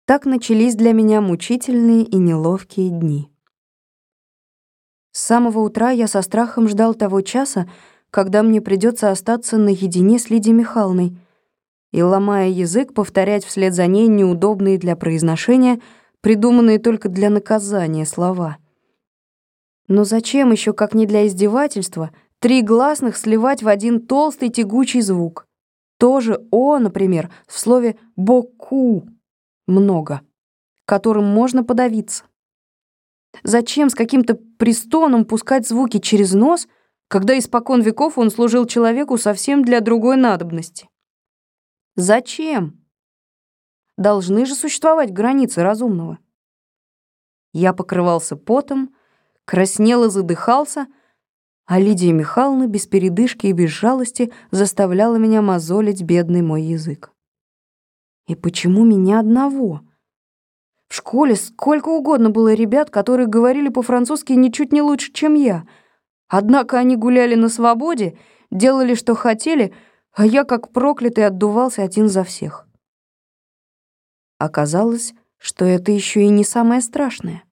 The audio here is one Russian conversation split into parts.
Так начались для меня мучительные и неловкие дни. С самого утра я со страхом ждал того часа, когда мне придется остаться наедине с Лидией Михайловной и, ломая язык, повторять вслед за ней неудобные для произношения, придуманные только для наказания слова. Но зачем еще, как не для издевательства, 3 гласных сливать в один толстый тягучий звук? Тоже «о», например, в слове «боку» много, которым можно подавиться. Зачем с каким-то престоном пускать звуки через нос, когда испокон веков он служил человеку совсем для другой надобности? Зачем? Должны же существовать границы разумного. Я покрывался потом, краснел и задыхался, а Лидия Михайловна без передышки и без жалости заставляла меня мозолить бедный мой язык. И почему меня одного? В школе сколько угодно было ребят, которые говорили по-французски ничуть не лучше, чем я. Однако они гуляли на свободе, делали, что хотели, а я, как проклятый, отдувался один за всех. Оказалось, что это еще и не самое страшное.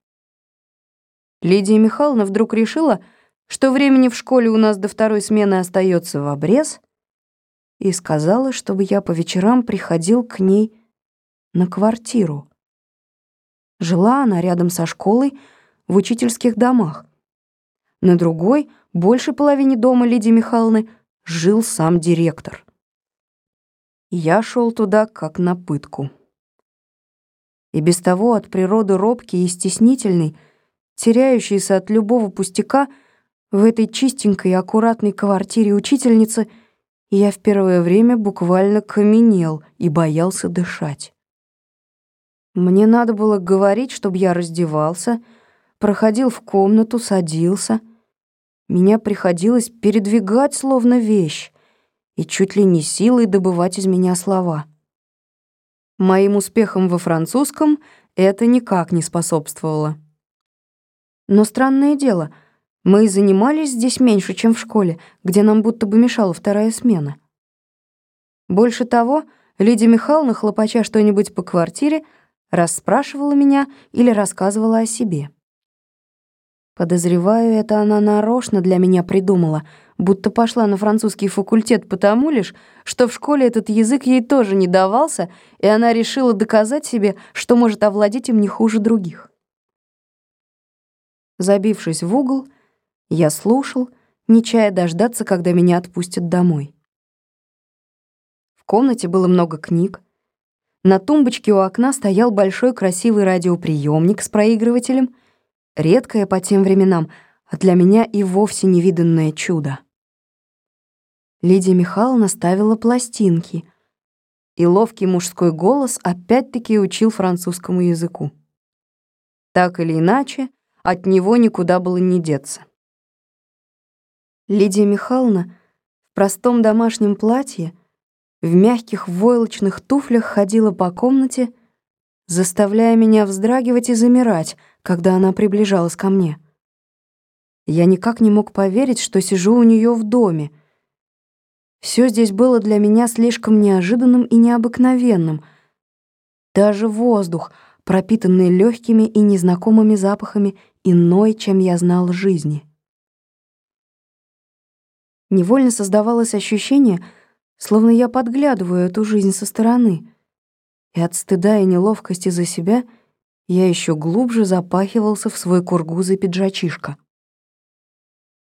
Лидия Михайловна вдруг решила, что времени в школе у нас до 2-й смены остается в обрез, и сказала, чтобы я по вечерам приходил к ней на квартиру. Жила она рядом со школой в учительских домах. На другой, большей половине дома Лидии Михайловны, жил сам директор. Я шел туда как на пытку. И без того от природы робкий и стеснительный, теряющийся от любого пустяка, в этой чистенькой и аккуратной квартире учительницы я в первое время буквально каменел и боялся дышать. Мне надо было говорить, чтобы я раздевался, проходил в комнату, садился. Меня приходилось передвигать словно вещь и чуть ли не силой добывать из меня слова. Моим успехам во французском это никак не способствовало. Но странное дело, мы и занимались здесь меньше, чем в школе, где нам будто бы мешала 2-я смена. Больше того, Лидия Михайловна, хлопача что-нибудь по квартире, расспрашивала меня или рассказывала о себе. Подозреваю, это она нарочно для меня придумала, будто пошла на французский факультет потому лишь, что в школе этот язык ей тоже не давался, и она решила доказать себе, что может овладеть им не хуже других. Забившись в угол, я слушал, не чая дождаться, когда меня отпустят домой. В комнате было много книг. На тумбочке у окна стоял большой красивый радиоприемник с проигрывателем, редкое по тем временам, а для меня и вовсе невиданное чудо. Лидия Михайловна ставила пластинки, и ловкий мужской голос опять-таки учил французскому языку. Так или иначе, от него никуда было не деться. Лидия Михайловна в простом домашнем платье, в мягких войлочных туфлях ходила по комнате, заставляя меня вздрагивать и замирать, когда она приближалась ко мне. Я никак не мог поверить, что сижу у нее в доме. Все здесь было для меня слишком неожиданным и необыкновенным. Даже воздух, пропитанный легкими и незнакомыми запахами, иной, чем я знал жизни. Невольно создавалось ощущение, словно я подглядываю эту жизнь со стороны, и от стыда и неловкости за себя я еще глубже запахивался в свой кургузый пиджачишко.